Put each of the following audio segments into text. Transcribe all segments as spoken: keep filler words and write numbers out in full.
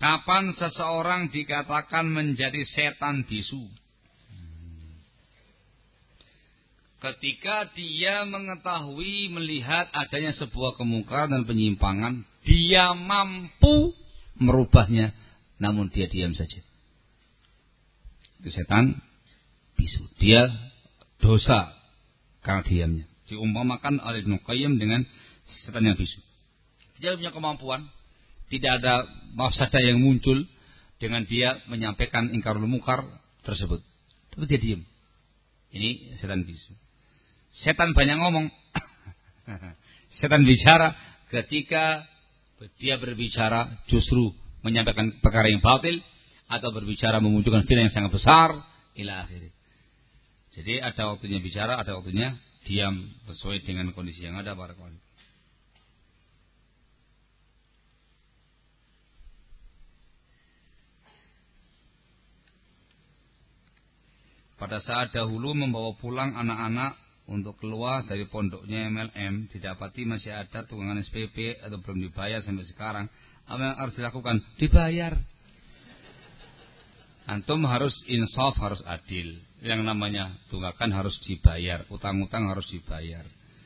Kapan seseorang dikatakan menjadi setan bisu? Ketika dia mengetahui, melihat adanya sebuah kemungkaran dan penyimpangan, dia mampu merubahnya, namun dia diam saja. Itu setan bisu. Dia dosa karena diamnya. Diumpamakan oleh Ibnu Qayyim dengan setan yang bisu. Dia punya kemampuan, tidak ada mafsadah yang muncul dengan dia menyampaikan ingkarul munkar tersebut. Tapi dia diam. Ini setan bisu. Setan banyak ngomong. Setan bicara ketika dia berbicara justru menyampaikan perkara yang batil atau berbicara memunculkan fitnah yang sangat besar ila akhir. Jadi ada waktunya bicara, ada waktunya diam sesuai dengan kondisi yang ada. Barakallahu. Pada saat dahulu membawa pulang anak-anak untuk keluar dari pondoknya M L M, didapati masih ada tunggangan S P P atau belum dibayar sampai sekarang. Apa yang harus dilakukan? Dibayar. Antum harus insaf, harus adil. Yang namanya tunggakan harus dibayar, utang-utang harus dibayar.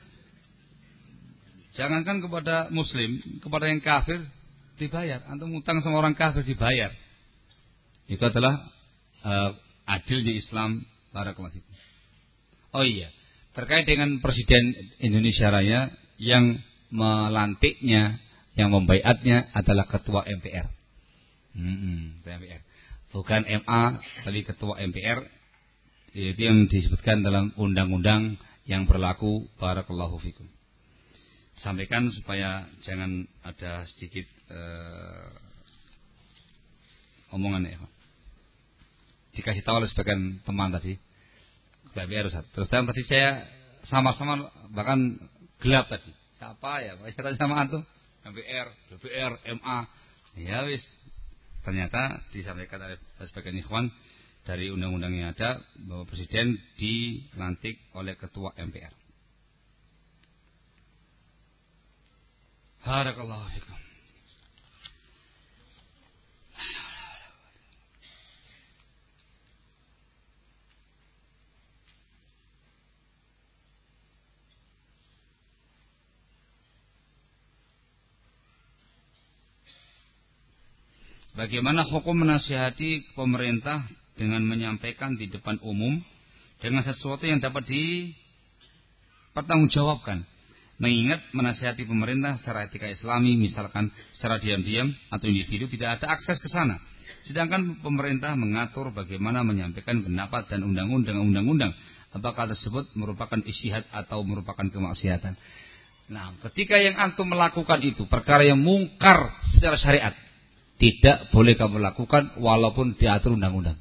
Jangankan kepada muslim, kepada yang kafir dibayar. Antum utang sama orang kafir dibayar. Itu adalah uh, adilnya Islam. Barakallahu fikum. Oh iya, terkait dengan Presiden Indonesia Raya yang melantiknya, yang membaiatnya adalah Ketua M P R. Hmm, Ketua M P R. Bukan M A, tapi Ketua M P R. Itu yang disebutkan dalam undang-undang yang berlaku. Barakallahu fikum. Sampaikan supaya jangan ada sedikit uh, omongan ya. Dikasih tahu oleh sebagian teman tadi, Ketua M P R Ustaz. Terus terang tadi saya sama-sama bahkan gelap tadi. Siapa ya? Pak saya sama antum, M P R, D P R, M A. Ya wis. Ternyata disampaikan oleh sebagian ikhwan dari undang-undang yang ada bahwa presiden dilantik oleh Ketua M P R. Barakallahu fikum. Bagaimana hukum menasihati pemerintah dengan menyampaikan di depan umum dengan sesuatu yang dapat dipertanggungjawabkan? Mengingat menasihati pemerintah secara etika Islami, misalkan secara diam-diam atau individu tidak ada akses ke sana. Sedangkan pemerintah mengatur bagaimana menyampaikan pendapat dan undang-undang undang-undang. Apakah tersebut merupakan ijtihad atau merupakan kemaksiatan? Nah, ketika yang antum melakukan itu perkara yang mungkar secara syariat, tidak boleh kamu lakukan walaupun diatur undang-undang.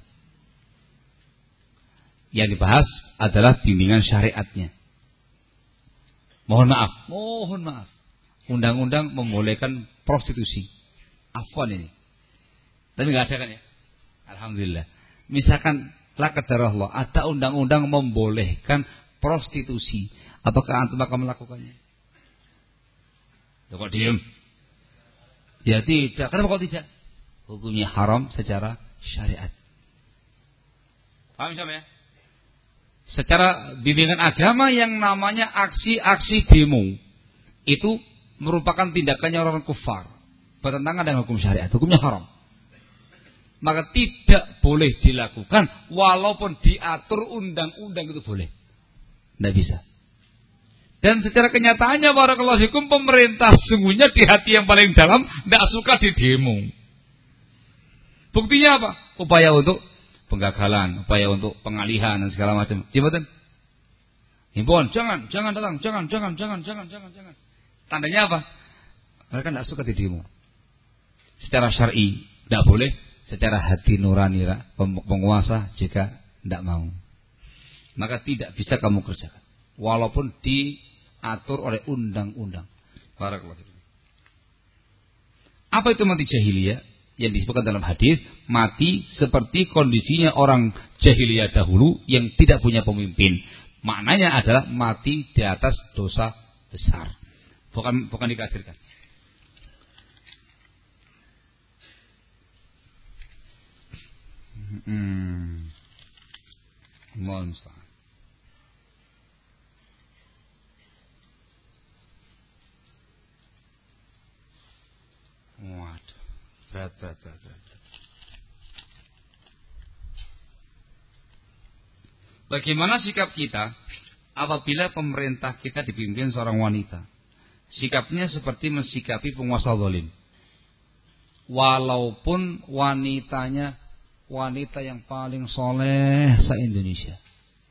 Yang dibahas adalah bimbingan syariatnya. Mohon maaf, mohon maaf. Undang-undang membolehkan prostitusi. Afwan ini. Tapi nggak ada kan ya? Alhamdulillah. Misalkan la qadarullah ada undang-undang membolehkan prostitusi, apakah antum akan melakukannya? Loh, kok diam? Ya tidak. Kenapa kok tidak? Hukumnya haram secara syariat. Paham insyaallah ya? Secara bimbingan agama yang namanya aksi-aksi demo itu merupakan tindakannya orang kufar, bertentangan dengan hukum syariat, hukumnya haram. Maka tidak boleh dilakukan walaupun diatur undang-undang itu boleh. Tidak bisa. Dan secara kenyataannya barakallahu fikum pemerintah sungguhnya di hati yang paling dalam tidak suka di demo. Buktinya apa? Upaya untuk penggagalan, upaya untuk pengalihan dan segala macam. Jembatan. Himbauan, jangan, jangan datang, jangan, jangan, jangan, jangan, jangan, jangan. Tandanya apa? Mereka tidak suka di demo. Secara syar'i tidak boleh, secara hati nurani penguasa jika tidak mau. Maka tidak bisa kamu kerjakan. Walaupun diatur oleh undang-undang. Barakallahu fikum. Apa itu mati jahiliyah? Yang disebutkan dalam hadis, mati seperti kondisinya orang jahiliyah dahulu yang tidak punya pemimpin. Maknanya adalah mati di atas dosa besar. Bukan bukan dikafirkan. Hmm. Mohon maaf. Waduh, berat, berat, berat, berat. Bagaimana sikap kita apabila pemerintah kita dipimpin seorang wanita? Sikapnya seperti mensikapi penguasa zalim. Walaupun wanitanya wanita yang paling soleh se-Indonesia.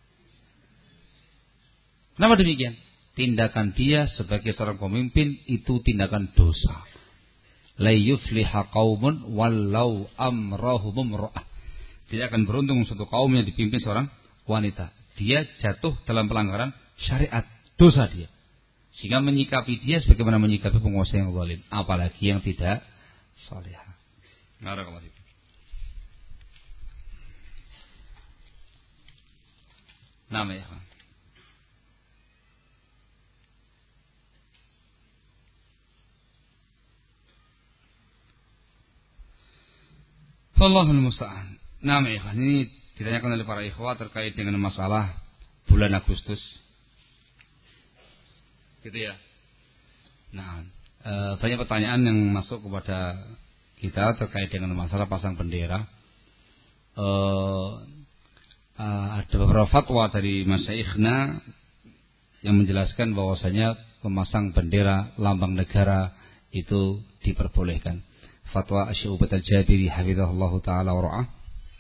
Kenapa demikian? Tindakan dia sebagai seorang pemimpin itu tindakan dosa. La yufliha qaumun wallau amrahum imra'ah. Tidak akan beruntung suatu kaum yang dipimpin seorang wanita. Dia jatuh dalam pelanggaran syariat, dosa dia. Sehingga menyikapi dia sebagaimana menyikapi penguasa yang zalim, apalagi yang tidak salihah. Barakallahu fiik. Nama ya. Allahul musta'an. Nama ya. Ini ditanyakan oleh para ikhwah terkait dengan masalah bulan Agustus. Gitu ya. Nah, e, banyak pertanyaan yang masuk kepada kita terkait dengan masalah pasang bendera. E, e, ada beberapa fatwa dari masyaikhna yang menjelaskan bahwasanya memasang bendera lambang negara itu diperbolehkan. Fatwa Syu'bat al-Jabiri hafizahullah ta'ala wa ra'ah.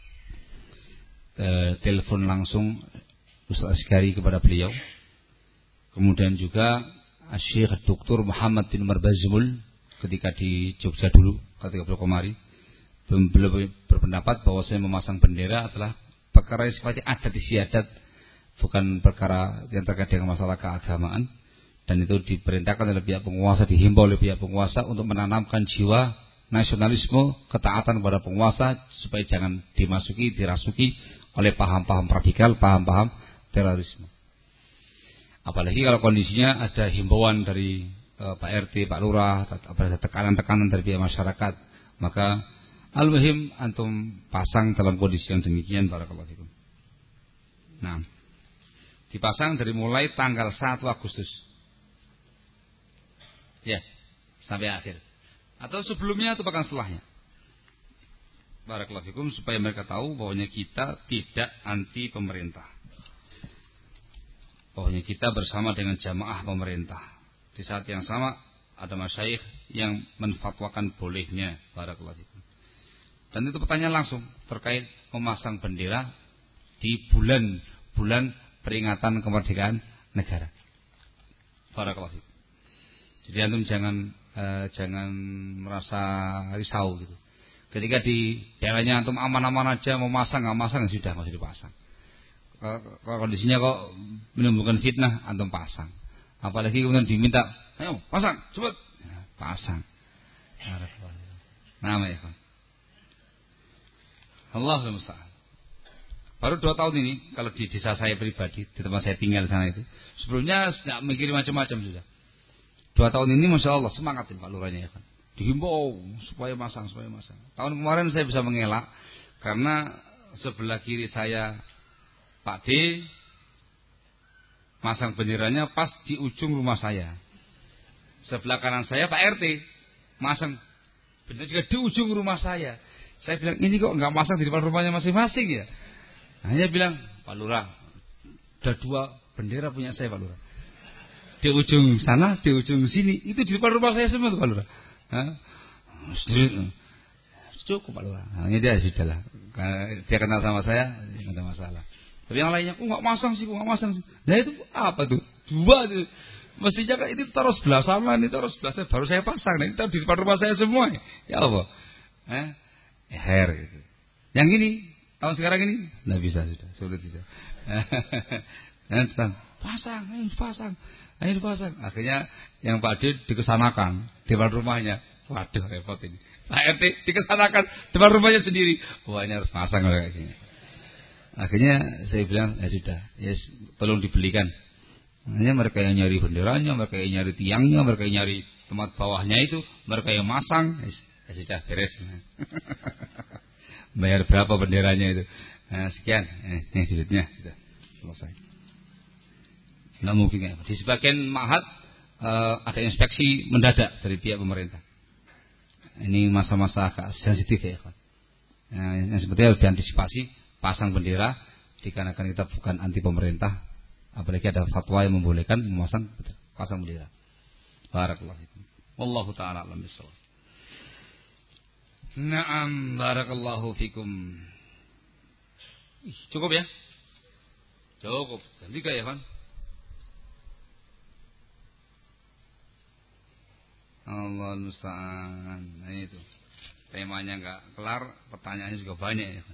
E, telepon langsung Ustaz Askari kepada beliau. Kemudian juga Syekh Doktor Muhammad bin Marbazmul ketika di Jogja dulu, ketika beliau kemari, beliau berpendapat bahwa saya memasang bendera adalah perkara yang sifatnya adat istiadat, bukan perkara yang terkait dengan masalah keagamaan, dan itu diperintahkan oleh pihak penguasa, dihimbau oleh pihak penguasa untuk menanamkan jiwa nasionalisme, ketaatan kepada penguasa supaya jangan dimasuki, dirasuki oleh paham-paham radikal, paham-paham terorisme. Apalagi kalau kondisinya ada himbauan dari e, Pak R T, Pak Lurah, ada tekanan-tekanan dari pihak masyarakat, maka al-muhim antum pasang dalam kondisi yang demikian. Barakallahu fikum. Nah, dipasang dari mulai tanggal satu Agustus. Ya, sampai akhir. Atau sebelumnya atau bahkan setelahnya. Barakallahu fikum, supaya mereka tahu bahwanya kita tidak anti pemerintah. Bahwanya kita bersama dengan jamaah pemerintah. Di saat yang sama ada masyayikh yang menfatwakan bolehnya. Barakallahu fikum. Dan itu pertanyaan langsung terkait memasang bendera di bulan-bulan peringatan kemerdekaan negara. Barakallahu fikum. Jadi antum jangan eh, jangan merasa risau gitu. Ketika di daerahnya antum aman-aman aja, mau masang nggak masang sudah nggak usah dipasang. Kalau kondisinya kok menimbulkan fitnah, antum pasang. Apalagi kemudian diminta, ayo pasang, cepat, ya, pasang. Nama ya kan. Allahul musta'an. Baru dua tahun ini kalau di desa saya pribadi, di tempat saya tinggal di sana itu, sebelumnya nggak mikir macam-macam sudah. Dua tahun ini masya Allah semangatin Pak Lurahnya ya kan. Dihimbau supaya masang, supaya masang. Tahun kemarin saya bisa mengelak karena sebelah kiri saya Pak D masang benderanya pas di ujung rumah saya. Sebelah kanan saya Pak R T masang bendera juga di ujung rumah saya. Saya bilang ini kok nggak masang di depan rumahnya masing-masing ya. Hanya bilang Pak Lurah, ada dua bendera punya saya Pak Lurah. Di ujung sana, di ujung sini, itu di depan rumah saya semua tuh Pak Lurah. Hah? Cukup Pak Lurah. Hanya dia sudahlah. Dia kenal sama saya, tidak ada masalah. Tapi yang lainnya, kok nggak masang sih, kok nggak masang sih. Nah itu apa tuh? Dua tuh. Mestinya kan ini taruh sebelah sana, ini taruh sebelah saya, baru saya pasang. Nah ini taruh di depan rumah saya semua. Ya Allah. Eh? Her gitu. Yang ini, tahun sekarang ini, nggak bisa sudah, sulit sudah. Nah, pasang, ayo pasang, ayo dipasang. Akhirnya yang Pak D dikesanakan di depan rumahnya. Waduh repot ini. Pak R T dikesanakan depan rumahnya sendiri. Wah ini harus pasang kayak gini. Akhirnya saya bilang ya sudah, ya tolong dibelikan. Hanya mereka yang nyari benderanya, mereka yang nyari tiangnya, mereka yang nyari tempat bawahnya itu, mereka yang masang. Ya sudah beres. Bayar berapa benderanya itu? Nah, sekian. Eh, ini duitnya sudah selesai. Nggak mungkin ya. Di sebagian ma'had uh, ada inspeksi mendadak dari pihak pemerintah. Ini masa-masa agak sensitif ya, Pak. Nah, yang sepertinya harus diantisipasi, pasang bendera dikarenakan kita bukan anti pemerintah, apalagi ada fatwa yang membolehkan memasang pasang bendera. Barakallahu fikum. Wallahu taala alam bissawab. Naam, barakallahu fikum. Ih, cukup ya? Cukup. Jam tiga ya, Pak. Allah musta'an. Nah itu. Temanya enggak kelar, pertanyaannya juga banyak ya.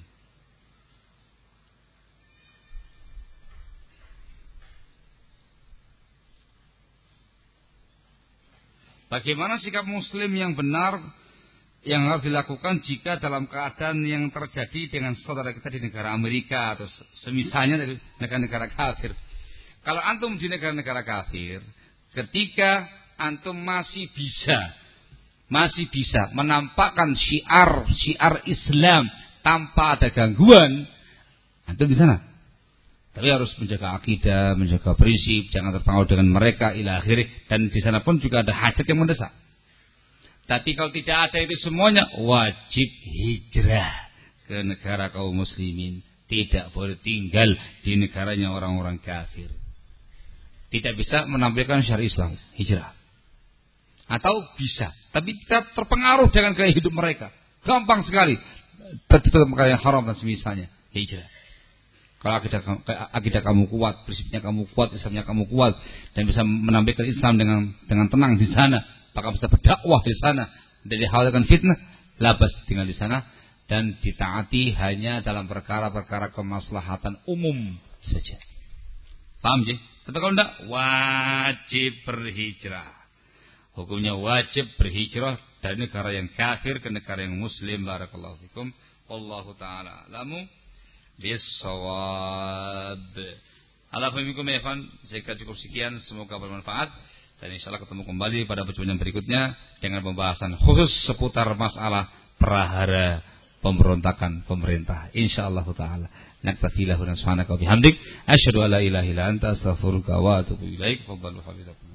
Bagaimana sikap muslim yang benar yang harus dilakukan jika dalam keadaan yang terjadi dengan saudara kita di negara Amerika atau semisalnya dari negara-negara kafir. Kalau antum di negara-negara kafir, ketika antum masih bisa masih bisa menampakkan syiar syiar Islam tanpa ada gangguan, antum di sana. Tapi harus menjaga akidah, menjaga prinsip, jangan terpengaruh dengan mereka ila akhirih, dan di sana pun juga ada hajat yang mendesak. Tapi kalau tidak ada itu semuanya, wajib hijrah ke negara kaum muslimin, tidak boleh tinggal di negaranya orang-orang kafir. Tidak bisa menampilkan syariat Islam, hijrah. Atau bisa, tapi kita terpengaruh dengan gaya hidup mereka. Gampang sekali tertutup perkara yang haram dan semisalnya, hijrah. Kalau akidah, akidah kamu kuat, prinsipnya kamu kuat, Islamnya kamu kuat, dan bisa menampilkan Islam dengan dengan tenang di sana, maka bisa berdakwah di sana, dan dikhawatirkan fitnah, labas tinggal di sana dan ditaati hanya dalam perkara-perkara kemaslahatan umum saja. Paham sih? Tapi kalau tidak, wajib berhijrah. Hukumnya wajib berhijrah dari negara yang kafir ke negara yang muslim. Barakallahu fikum. Wallahu ta'ala alamu bis-shawab. Alhamdulillah ya ikhwan, saya kira cukup sekian, semoga bermanfaat. Dan insyaallah ketemu kembali pada pertemuan berikutnya dengan pembahasan khusus seputar masalah prahara pemberontakan pemerintah. Insyaallah taala. Naktafilahu subhanaka wa bihamdik asyhadu an la ilaha illa anta astaghfiruka wa atubu ilaik. Fadhlu hafizakum.